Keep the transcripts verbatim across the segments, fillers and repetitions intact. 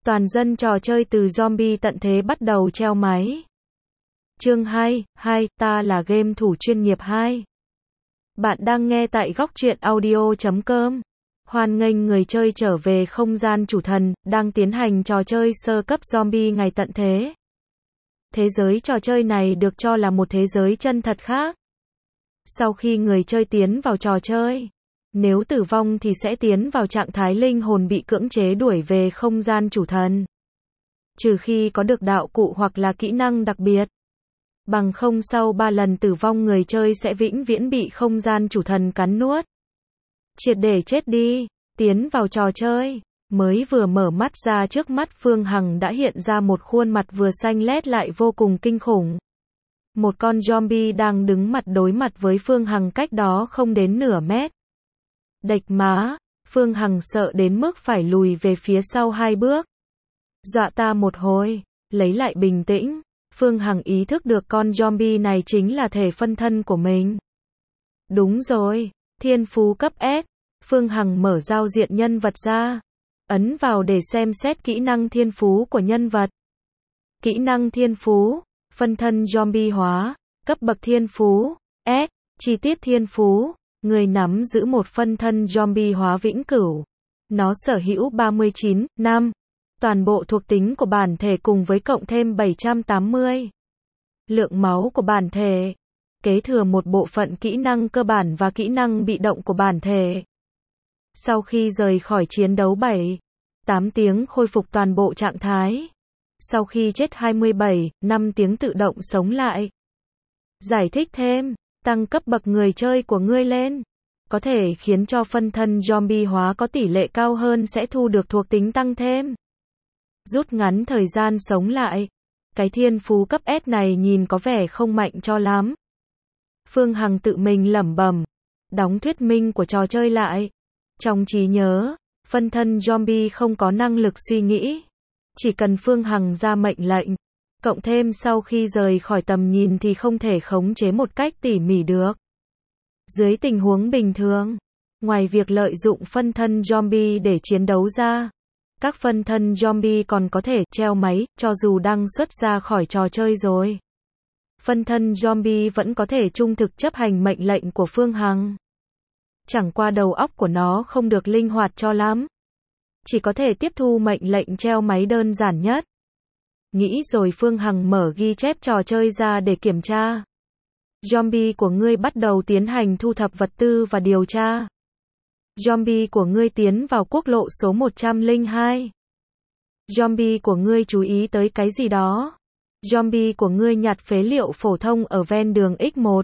Toàn dân trò chơi từ zombie tận thế bắt đầu treo máy. Chương hai, hai, ta là game thủ chuyên nghiệp hai. Bạn đang nghe tại góc truyện audio chấm com. Hoan nghênh người chơi trở về không gian chủ thần, đang tiến hành trò chơi sơ cấp zombie ngày tận thế. Thế giới trò chơi này được cho là một thế giới chân thật khác. Sau khi người chơi tiến vào trò chơi, nếu tử vong thì sẽ tiến vào trạng thái linh hồn bị cưỡng chế đuổi về không gian chủ thần. Trừ khi có được đạo cụ hoặc là kỹ năng đặc biệt. Bằng không sau ba lần tử vong người chơi sẽ vĩnh viễn bị không gian chủ thần cắn nuốt. Triệt để chết đi, tiến vào trò chơi. Mới vừa mở mắt ra trước mắt Phương Hằng đã hiện ra một khuôn mặt vừa xanh lét lại vô cùng kinh khủng. Một con zombie đang đứng mặt đối mặt với Phương Hằng cách đó không đến nửa mét. Đệch má, Phương Hằng sợ đến mức phải lùi về phía sau hai bước. Dọa ta một hồi, lấy lại bình tĩnh, Phương Hằng ý thức được con zombie này chính là thể phân thân của mình. Đúng rồi, thiên phú cấp S, Phương Hằng mở giao diện nhân vật ra, ấn vào để xem xét kỹ năng thiên phú của nhân vật. Kỹ năng thiên phú, phân thân zombie hóa, cấp bậc thiên phú, S, chi tiết thiên phú. Người nắm giữ một phân thân zombie hóa vĩnh cửu. Nó sở hữu ba mươi chín, năm. Toàn bộ thuộc tính của bản thể cùng với cộng thêm bảy trăm tám mươi. Lượng máu của bản thể. Kế thừa một bộ phận kỹ năng cơ bản và kỹ năng bị động của bản thể. Sau khi rời khỏi chiến đấu bảy, tám tiếng khôi phục toàn bộ trạng thái. Sau khi chết hai mươi bảy, năm tiếng tự động sống lại. Giải thích thêm. Tăng cấp bậc người chơi của ngươi lên, có thể khiến cho phân thân zombie hóa có tỷ lệ cao hơn sẽ thu được thuộc tính tăng thêm. Rút ngắn thời gian sống lại. Cái thiên phú cấp S này nhìn có vẻ không mạnh cho lắm. Phương Hằng tự mình lẩm bẩm, đóng thuyết minh của trò chơi lại. Trong trí nhớ, phân thân zombie không có năng lực suy nghĩ. Chỉ cần Phương Hằng ra mệnh lệnh. Cộng thêm sau khi rời khỏi tầm nhìn thì không thể khống chế một cách tỉ mỉ được. Dưới tình huống bình thường, ngoài việc lợi dụng phân thân zombie để chiến đấu ra, các phân thân zombie còn có thể treo máy, cho dù đang xuất ra khỏi trò chơi rồi. Phân thân zombie vẫn có thể trung thực chấp hành mệnh lệnh của Phương Hằng. Chẳng qua đầu óc của nó không được linh hoạt cho lắm. Chỉ có thể tiếp thu mệnh lệnh treo máy đơn giản nhất. Nghĩ rồi Phương Hằng mở ghi chép trò chơi ra để kiểm tra. Zombie của ngươi bắt đầu tiến hành thu thập vật tư và điều tra. Zombie của ngươi tiến vào quốc lộ số một trăm lẻ hai. Zombie của ngươi chú ý tới cái gì đó. Zombie của ngươi nhặt phế liệu phổ thông ở ven đường X một.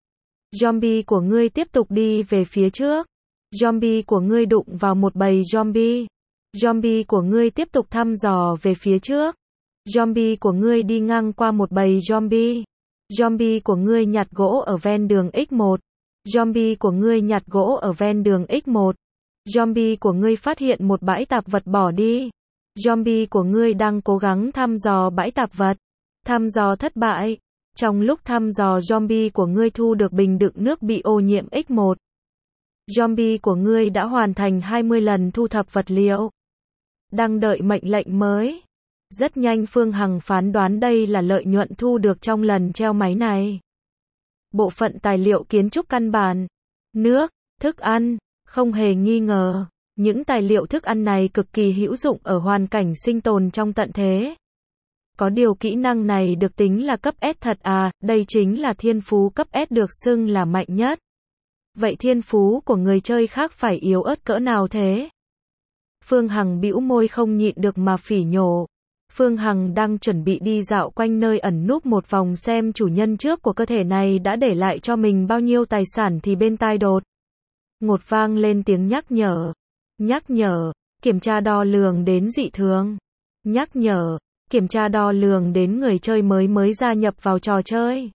Zombie của ngươi tiếp tục đi về phía trước. Zombie của ngươi đụng vào một bầy zombie. Zombie của ngươi tiếp tục thăm dò về phía trước. Zombie của ngươi đi ngang qua một bầy zombie. Zombie của ngươi nhặt gỗ ở ven đường X một. Zombie của ngươi nhặt gỗ ở ven đường X một. Zombie của ngươi phát hiện một bãi tạp vật bỏ đi. Zombie của ngươi đang cố gắng thăm dò bãi tạp vật. Thăm dò thất bại. Trong lúc thăm dò zombie của ngươi thu được bình đựng nước bị ô nhiễm X một. Zombie của ngươi đã hoàn thành hai mươi lần thu thập vật liệu. Đang đợi mệnh lệnh mới. Rất nhanh Phương Hằng phán đoán đây là lợi nhuận thu được trong lần treo máy này. Bộ phận tài liệu kiến trúc căn bản, nước, thức ăn, không hề nghi ngờ, những tài liệu thức ăn này cực kỳ hữu dụng ở hoàn cảnh sinh tồn trong tận thế. Có điều kỹ năng này được tính là cấp S thật à, đây chính là thiên phú cấp S được xưng là mạnh nhất. Vậy thiên phú của người chơi khác phải yếu ớt cỡ nào thế? Phương Hằng bĩu môi không nhịn được mà phỉ nhổ. Phương Hằng đang chuẩn bị đi dạo quanh nơi ẩn núp một vòng xem chủ nhân trước của cơ thể này đã để lại cho mình bao nhiêu tài sản thì bên tai đột ngột vang lên tiếng nhắc nhở. Nhắc nhở, kiểm tra đo lường đến dị thường. Nhắc nhở, kiểm tra đo lường đến người chơi mới mới gia nhập vào trò chơi.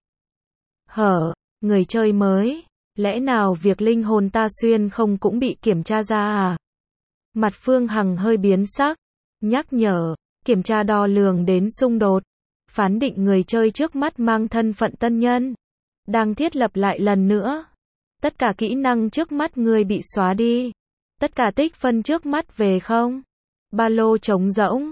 Hở, người chơi mới, lẽ nào việc linh hồn ta xuyên không cũng bị kiểm tra ra à? Mặt Phương Hằng hơi biến sắc. Nhắc nhở. Kiểm tra đo lường đến xung đột. Phán định người chơi trước mắt mang thân phận tân nhân. Đang thiết lập lại lần nữa. Tất cả kỹ năng trước mắt người bị xóa đi. Tất cả tích phân trước mắt về không. Ba lô trống rỗng.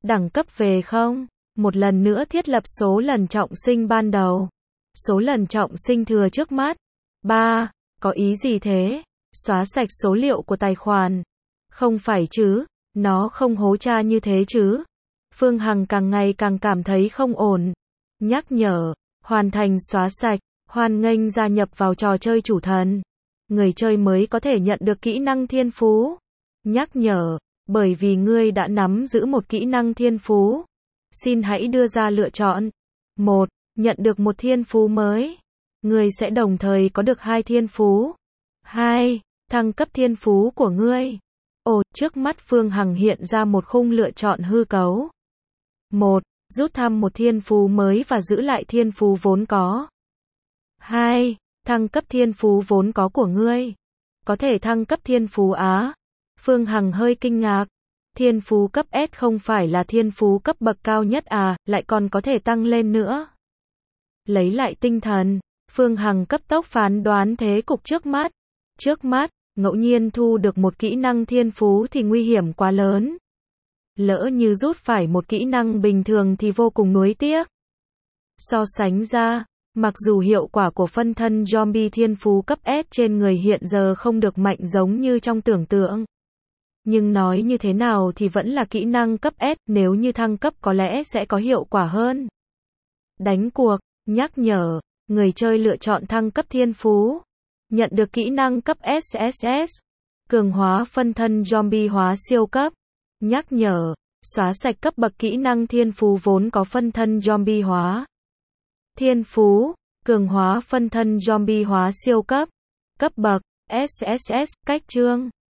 Đẳng cấp về không. Một lần nữa thiết lập số lần trọng sinh ban đầu. Số lần trọng sinh thừa trước mắt. ba. Có ý gì thế? Xóa sạch số liệu của tài khoản. Không phải chứ, nó không hố cha như thế chứ. Phương Hằng càng ngày càng cảm thấy không ổn. Nhắc nhở, hoàn thành xóa sạch, hoan nghênh gia nhập vào trò chơi chủ thần. Người chơi mới có thể nhận được kỹ năng thiên phú. Nhắc nhở, bởi vì ngươi đã nắm giữ một kỹ năng thiên phú. Xin hãy đưa ra lựa chọn. một. Nhận được một thiên phú mới. Ngươi sẽ đồng thời có được hai thiên phú. hai. Thăng cấp thiên phú của ngươi. Ồ, trước mắt Phương Hằng hiện ra một khung lựa chọn hư cấu. một. Rút thăm một thiên phú mới và giữ lại thiên phú vốn có. hai. Thăng cấp thiên phú vốn có của ngươi. Có thể thăng cấp thiên phú á? Phương Hằng hơi kinh ngạc. Thiên phú cấp S không phải là thiên phú cấp bậc cao nhất à, lại còn có thể tăng lên nữa. Lấy lại tinh thần, Phương Hằng cấp tốc phán đoán thế cục trước mắt. Trước mắt, ngẫu nhiên thu được một kỹ năng thiên phú thì nguy hiểm quá lớn. Lỡ như rút phải một kỹ năng bình thường thì vô cùng nuối tiếc. So sánh ra, mặc dù hiệu quả của phân thân zombie thiên phú cấp S trên người hiện giờ không được mạnh giống như trong tưởng tượng. Nhưng nói như thế nào thì vẫn là kỹ năng cấp S, nếu như thăng cấp có lẽ sẽ có hiệu quả hơn. Đánh cuộc, nhắc nhở, người chơi lựa chọn thăng cấp thiên phú. Nhận được kỹ năng cấp S S S. Cường hóa phân thân zombie hóa siêu cấp. Nhắc nhở, xóa sạch cấp bậc kỹ năng thiên phú vốn có phân thân zombie hóa. Thiên phú, cường hóa phân thân zombie hóa siêu cấp. Cấp bậc, S S S, cách chương.